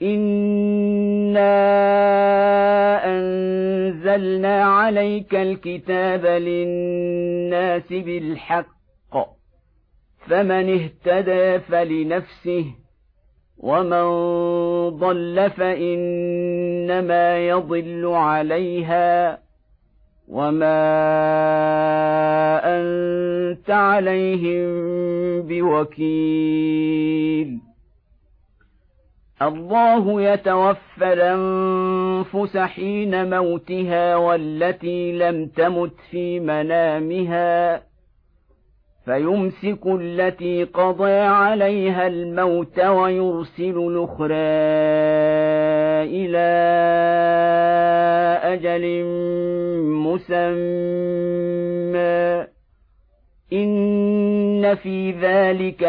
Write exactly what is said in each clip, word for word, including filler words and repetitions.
إنا أنزلنا عليك الكتاب للناس بالحق فمن اهتدى فلنفسه ومن ضل فإنما يضل عليها وما أنت عليهم بوكيل الله يتوفى الأنفس حين موتها والتي لم تمت في منامها فيمسك التي قضى عليها الموت ويرسل الأخرى إلى أجل مسمى إن في ذلك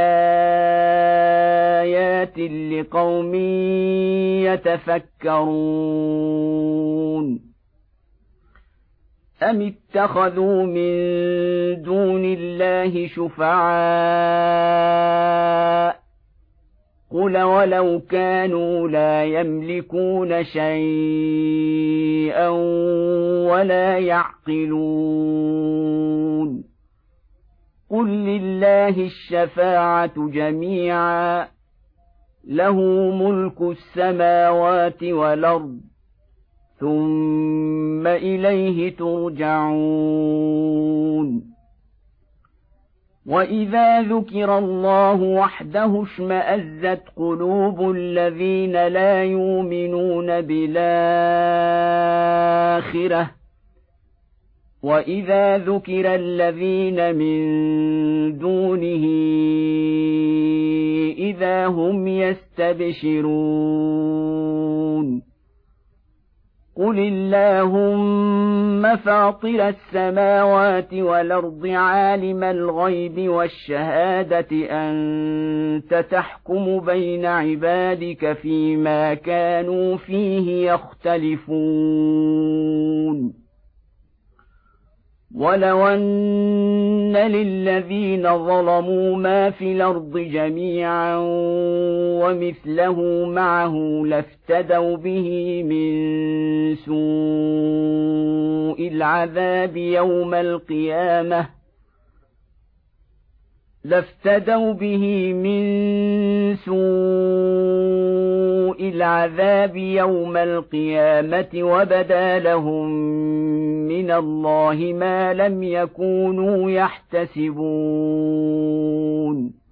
لآيات لقوم يتفكرون أم اتخذوا من دون الله شفعاء قل ولو كانوا لا يملكون شيئا ولا يعقلون قل لله الشفاعة جميعا له ملك السماوات والأرض ثم إليه ترجعون وإذا ذكر الله وحده اشمأزت قلوب الذين لا يؤمنون بالآخرة وإذا ذكر الذين من دونه إذا هم يستبشرون قل اللهم فاطر السماوات والأرض عالم الغيب والشهادة أنت تحكم بين عبادك فيما كانوا فيه يختلفون ولو أن للذين ظلموا ما في الأرض جميعا ومثله معه لافتدوا به من سوء العذاب يوم القيامة لافتدوا به من سوء العذاب يوم القيامة وبدا لهم من الله ما لم يكونوا يحتسبون